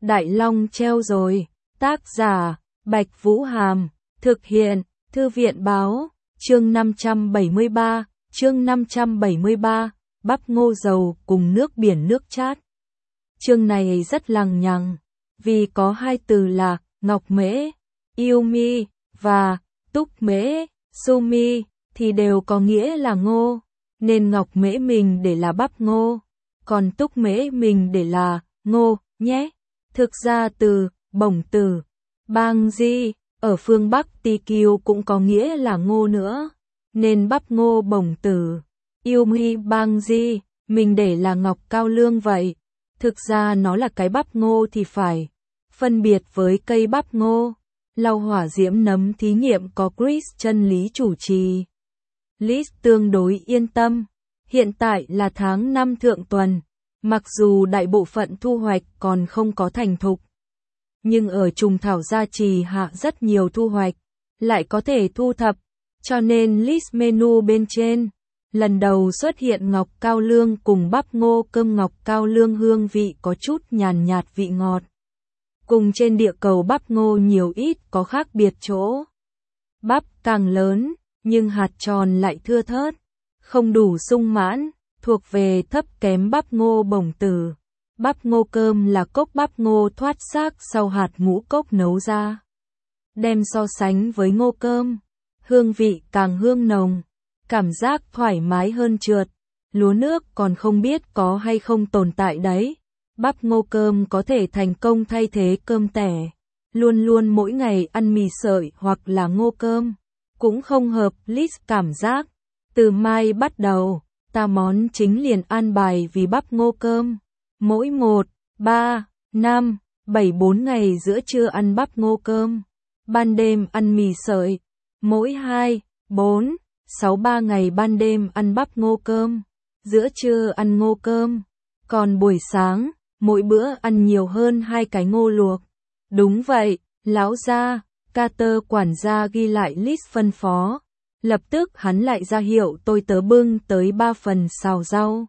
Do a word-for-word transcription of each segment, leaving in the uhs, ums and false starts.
Đại Long treo rồi. Tác giả, Bạch Vũ Hàm. Thực hiện, Thư viện Báo. Chương năm trăm bảy mươi ba, chương năm trăm bảy mươi ba, bắp ngô dầu cùng nước biển nước chát. Chương này rất lằng nhằng, vì có hai từ là Ngọc Mễ, Yumi, và Túc Mễ, Sumi, thì đều có nghĩa là ngô, nên Ngọc Mễ mình để là bắp ngô, còn Túc Mễ mình để là ngô, nhé. Thực ra từ Bổng Tử, Bang Di, ở phương Bắc Ti Kiêu cũng có nghĩa là ngô nữa, nên bắp ngô Bổng Tử, Yumi Bang Di, mình để là ngọc cao lương vậy. Thực ra nó là cái bắp ngô thì phải. Phân biệt với cây bắp ngô, lau hỏa diễm nấm thí nghiệm có Chris chân lý chủ trì. Liz tương đối yên tâm. Hiện tại là tháng năm thượng tuần, mặc dù đại bộ phận thu hoạch còn không có thành thục, nhưng ở trùng thảo gia trì hạ rất nhiều thu hoạch, lại có thể thu thập, cho nên list menu bên trên, lần đầu xuất hiện ngọc cao lương cùng bắp ngô cơm ngọc cao lương hương vị có chút nhàn nhạt vị ngọt. Cùng trên địa cầu bắp ngô nhiều ít có khác biệt chỗ. Bắp càng lớn, nhưng hạt tròn lại thưa thớt, không đủ sung mãn, thuộc về thấp kém bắp ngô Bổng Tử. Bắp ngô cơm là cốc bắp ngô thoát xác sau hạt ngũ cốc nấu ra. Đem so sánh với ngô cơm, hương vị càng hương nồng, cảm giác thoải mái hơn trượt. Lúa nước còn không biết có hay không tồn tại đấy. Bắp ngô cơm có thể thành công thay thế cơm tẻ. Luôn luôn mỗi ngày ăn mì sợi hoặc là ngô cơm, cũng không hợp list cảm giác. Từ mai bắt đầu, ta món chính liền an bài vì bắp ngô cơm. Mỗi một, ba, năm, bảy bốn ngày giữa trưa ăn bắp ngô cơm, ban đêm ăn mì sợi. Mỗi hai, bốn, sáu ba ngày ban đêm ăn bắp ngô cơm, giữa trưa ăn ngô cơm, còn buổi sáng, mỗi bữa ăn nhiều hơn hai cái ngô luộc. Đúng vậy, lão gia, Carter quản gia ghi lại list phân phó. Lập tức hắn lại ra hiệu tôi tớ bưng tới ba phần xào rau.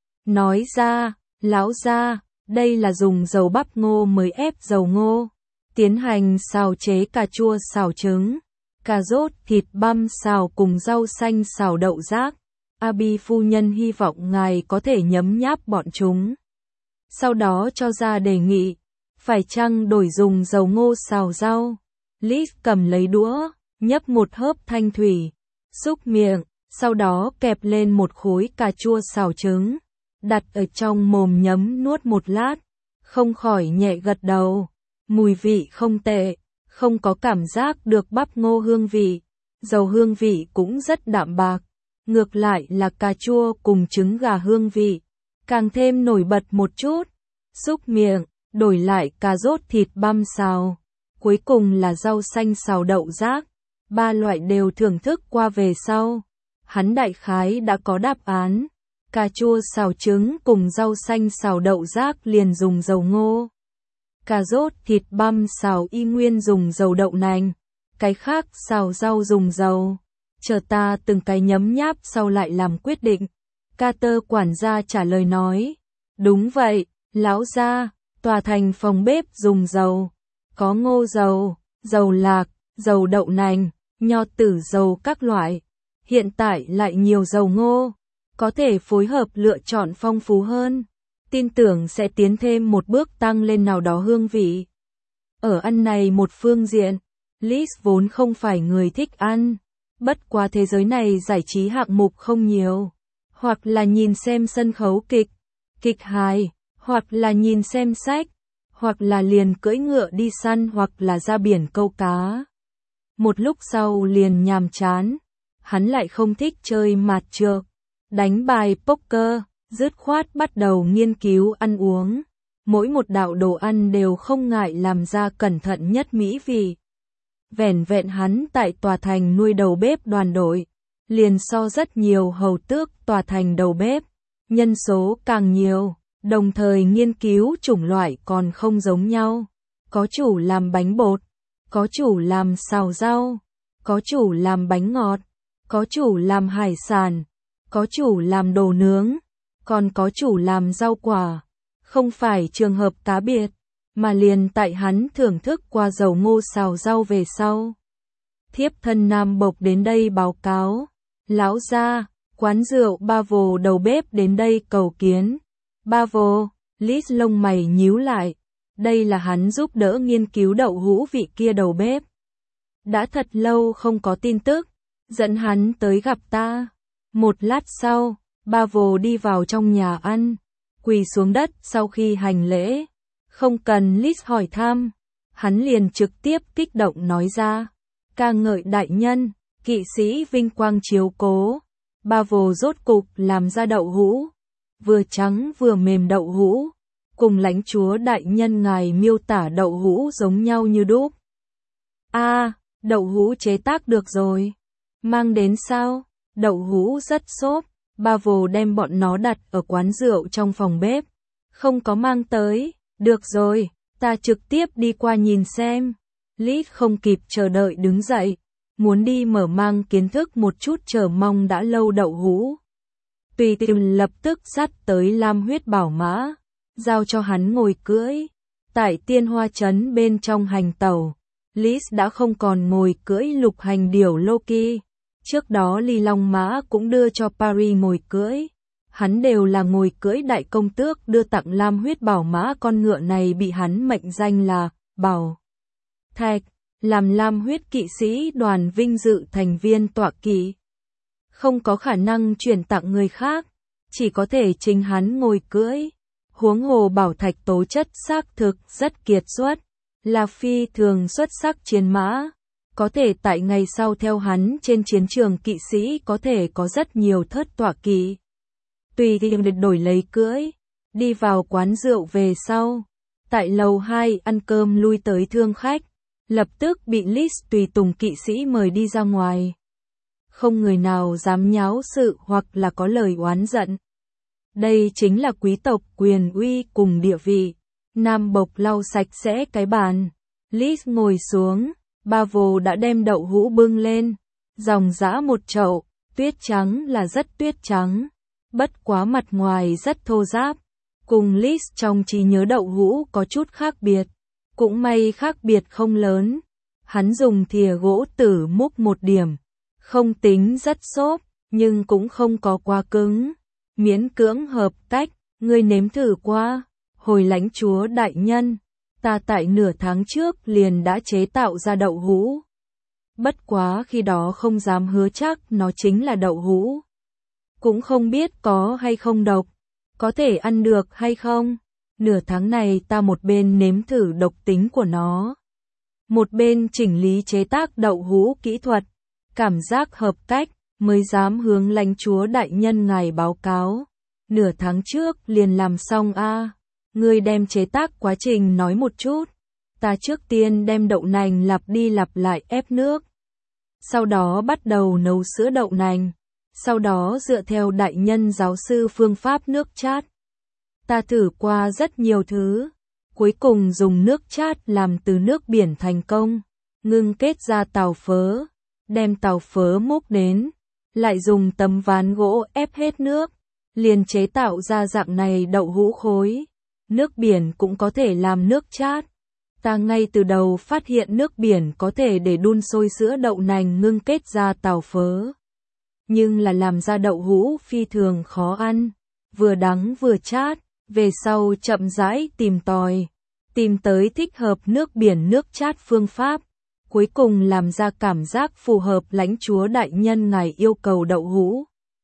Nói ra, lão gia, đây là dùng dầu bắp ngô mới ép dầu ngô, tiến hành xào chế cà chua xào trứng, cà rốt thịt băm xào cùng rau xanh xào đậu rác. Abi phu nhân hy vọng ngài có thể nhấm nháp bọn chúng. Sau đó cho ra đề nghị, phải chăng đổi dùng dầu ngô xào rau. Liz cầm lấy đũa, nhấp một hớp thanh thủy, xúc miệng, sau đó kẹp lên một khối cà chua xào trứng, đặt ở trong mồm nhấm nuốt một lát, không khỏi nhẹ gật đầu. Mùi vị không tệ, không có cảm giác được bắp ngô hương vị, dầu hương vị cũng rất đạm bạc, ngược lại là cà chua cùng trứng gà hương vị, càng thêm nổi bật một chút. Xúc miệng, đổi lại cà rốt thịt băm xào, cuối cùng là rau xanh xào đậu rác, ba loại đều thưởng thức qua về sau. Hắn đại khái đã có đáp án. Cà chua xào trứng cùng rau xanh xào đậu rác liền dùng dầu ngô. Cà rốt thịt băm xào y nguyên dùng dầu đậu nành. Cái khác xào rau dùng dầu. Chờ ta từng cái nhấm nháp sau lại làm quyết định. Carter quản gia trả lời nói. Đúng vậy, lão gia, tòa thành phòng bếp dùng dầu. Có ngô dầu, dầu lạc, dầu đậu nành, nho tử dầu các loại. Hiện tại lại nhiều dầu ngô, có thể phối hợp lựa chọn phong phú hơn, tin tưởng sẽ tiến thêm một bước tăng lên nào đó hương vị. Ở ăn này một phương diện, Liz vốn không phải người thích ăn, bất quá thế giới này giải trí hạng mục không nhiều, hoặc là nhìn xem sân khấu kịch, kịch hài, hoặc là nhìn xem sách, hoặc là liền cưỡi ngựa đi săn hoặc là ra biển câu cá. Một lúc sau liền nhàm chán, hắn lại không thích chơi mạt trược, đánh bài poker, dứt khoát bắt đầu nghiên cứu ăn uống. Mỗi một đạo đồ ăn đều không ngại làm ra cẩn thận nhất mỹ vị. Vẻn vẹn hắn tại tòa thành nuôi đầu bếp đoàn đội, liền so rất nhiều hầu tước tòa thành đầu bếp, nhân số càng nhiều, đồng thời nghiên cứu chủng loại còn không giống nhau. Có chủ làm bánh bột, có chủ làm xào rau, có chủ làm bánh ngọt, có chủ làm hải sản, có chủ làm đồ nướng, còn có chủ làm rau quả. Không phải trường hợp cá biệt, mà liền tại hắn thưởng thức qua dầu ngô xào rau về sau. Thiếp thân Nam Bộc đến đây báo cáo, lão gia, quán rượu Bravo đầu bếp đến đây cầu kiến. Bravo, Lis lông mày nhíu lại, đây là hắn giúp đỡ nghiên cứu đậu hũ vị kia đầu bếp. Đã thật lâu không có tin tức, dẫn hắn tới gặp ta. Một lát sau, Bravo đi vào trong nhà ăn, quỳ xuống đất sau khi hành lễ. Không cần Lis hỏi thăm, hắn liền trực tiếp kích động nói ra. Ca ngợi đại nhân, kỵ sĩ vinh quang chiếu cố. Bravo rốt cục làm ra đậu hũ, vừa trắng vừa mềm đậu hũ, cùng lãnh chúa đại nhân ngài miêu tả đậu hũ giống nhau như đúc. A, à, đậu hũ chế tác được rồi. Mang đến sao? Đậu hũ rất xốp. Bravo đem bọn nó đặt ở quán rượu trong phòng bếp. Không có mang tới. Được rồi, ta trực tiếp đi qua nhìn xem. Lis không kịp chờ đợi đứng dậy, muốn đi mở mang kiến thức một chút chờ mong đã lâu đậu hũ. Tùy tiện lập tức dắt tới lam huyết bảo mã, giao cho hắn ngồi cưỡi. Tại tiên hoa trấn bên trong hành tàu, Lis đã không còn ngồi cưỡi lục hành điểu Loki. Trước đó Ly Long Mã cũng đưa cho Paris ngồi cưỡi. Hắn đều là ngồi cưỡi đại công tước đưa tặng lam huyết bảo mã, con ngựa này bị hắn mệnh danh là Bảo Thạch, làm lam huyết kỵ sĩ đoàn vinh dự thành viên tọa kỵ. Không có khả năng chuyển tặng người khác, chỉ có thể chính hắn ngồi cưỡi. Huống hồ Bảo Thạch tố chất xác thực rất kiệt xuất, là phi thường xuất sắc chiến mã, có thể tại ngày sau theo hắn trên chiến trường kỵ sĩ có thể có rất nhiều thớt tọa kỵ. Tùy tiện để đổi lấy cưỡi, đi vào quán rượu về sau, tại lầu hai ăn cơm lui tới thương khách, lập tức bị Lis tùy tùng kỵ sĩ mời đi ra ngoài. Không người nào dám nháo sự hoặc là có lời oán giận. Đây chính là quý tộc quyền uy cùng địa vị. Nam Bộc lau sạch sẽ cái bàn. Lis ngồi xuống, Bravo đã đem đậu hũ bưng lên, dòng dã một chậu, tuyết trắng là rất tuyết trắng, bất quá mặt ngoài rất thô ráp. Cùng Lis trong trí nhớ đậu hũ có chút khác biệt, cũng may khác biệt không lớn. Hắn dùng thìa gỗ tử múc một điểm, không tính rất xốp, nhưng cũng không có quá cứng, miễn cưỡng hợp cách. Ngươi nếm thử qua. Hồi lãnh chúa đại nhân, ta tại nửa tháng trước liền đã chế tạo ra đậu hũ. Bất quá khi đó không dám hứa chắc nó chính là đậu hũ. Cũng không biết có hay không độc, có thể ăn được hay không. Nửa tháng này ta một bên nếm thử độc tính của nó, một bên chỉnh lý chế tác đậu hũ kỹ thuật, cảm giác hợp cách, mới dám hướng lãnh chúa đại nhân ngài báo cáo. Nửa tháng trước liền làm xong a. À. Ngươi đem chế tác quá trình nói một chút. Ta trước tiên đem đậu nành lặp đi lặp lại ép nước, sau đó bắt đầu nấu sữa đậu nành, sau đó dựa theo đại nhân giáo sư phương pháp nước chát. Ta thử qua rất nhiều thứ, cuối cùng dùng nước chát làm từ nước biển thành công, ngưng kết ra tàu phớ, đem tàu phớ múc đến, lại dùng tấm ván gỗ ép hết nước, liền chế tạo ra dạng này đậu hũ khối. Nước biển cũng có thể làm nước chát. Ta ngay từ đầu phát hiện nước biển có thể để đun sôi sữa đậu nành ngưng kết ra tàu phớ. Nhưng là làm ra đậu hũ phi thường khó ăn, vừa đắng vừa chát. Về sau chậm rãi tìm tòi, tìm tới thích hợp nước biển nước chát phương pháp, cuối cùng làm ra cảm giác phù hợp lãnh chúa đại nhân ngài yêu cầu đậu hũ.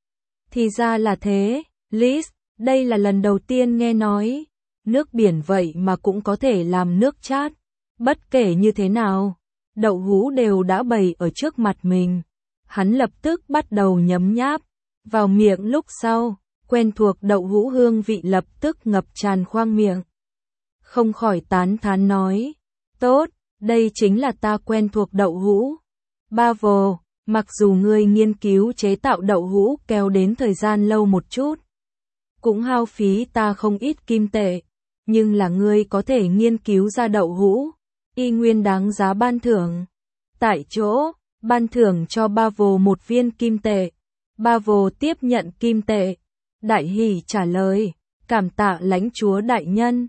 Thì ra là thế, Lis, đây là lần đầu tiên nghe nói, nước biển vậy mà cũng có thể làm nước chát. Bất kể như thế nào, đậu hũ đều đã bày ở trước mặt mình. Hắn lập tức bắt đầu nhấm nháp, vào miệng lúc sau, quen thuộc đậu hũ hương vị lập tức ngập tràn khoang miệng. Không khỏi tán thán nói, tốt, đây chính là ta quen thuộc đậu hũ. Bravo, mặc dù ngươi nghiên cứu chế tạo đậu hũ kéo đến thời gian lâu một chút, cũng hao phí ta không ít kim tệ, nhưng là ngươi có thể nghiên cứu ra đậu hũ, y nguyên đáng giá ban thưởng. Tại chỗ, ban thưởng cho Bravo một viên kim tệ. Bravo tiếp nhận kim tệ, đại hỉ trả lời, cảm tạ lãnh chúa đại nhân.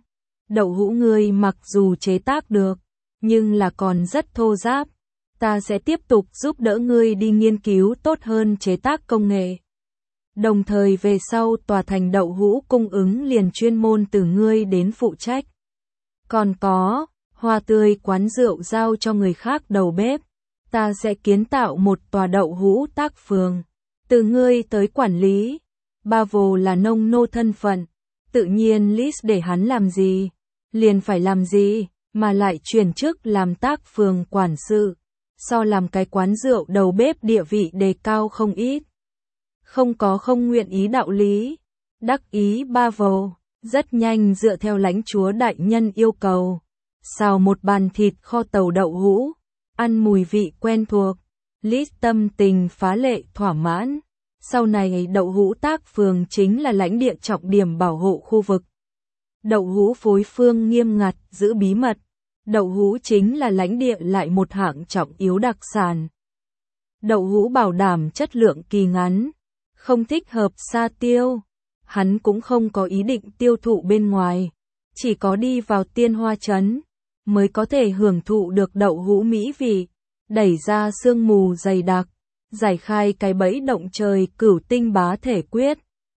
Đậu hũ ngươi mặc dù chế tác được, nhưng là còn rất thô ráp. Ta sẽ tiếp tục giúp đỡ ngươi đi nghiên cứu tốt hơn chế tác công nghệ. Đồng thời về sau tòa thành đậu hũ cung ứng liền chuyên môn từ ngươi đến phụ trách. Còn có, hoa tươi quán rượu giao cho người khác đầu bếp. Ta sẽ kiến tạo một tòa đậu hũ tác phường. Từ ngươi tới quản lý. Bravo là nông nô thân phận. Tự nhiên list để hắn làm gì, liền phải làm gì, mà lại chuyển chức làm tác phường quản sự. So làm cái quán rượu đầu bếp địa vị đề cao không ít. Không có không nguyện ý đạo lý. Đắc ý Bravo, rất nhanh dựa theo lãnh chúa đại nhân yêu cầu. Xào một bàn thịt kho tàu đậu hũ, ăn mùi vị quen thuộc. List tâm tình phá lệ thỏa mãn. Sau này đậu hũ tác phường chính là lãnh địa trọng điểm bảo hộ khu vực. Đậu hũ phối phương nghiêm ngặt, giữ bí mật. Đậu hũ chính là lãnh địa lại một hạng trọng yếu đặc sản. Đậu hũ bảo đảm chất lượng kỳ ngắn, không thích hợp sa tiêu. Hắn cũng không có ý định tiêu thụ bên ngoài, chỉ có đi vào Tiên Hoa Trấn mới có thể hưởng thụ được đậu hũ mỹ vị, đẩy ra sương mù dày đặc, giải khai cái bẫy động trời cửu tinh bá thể quyết.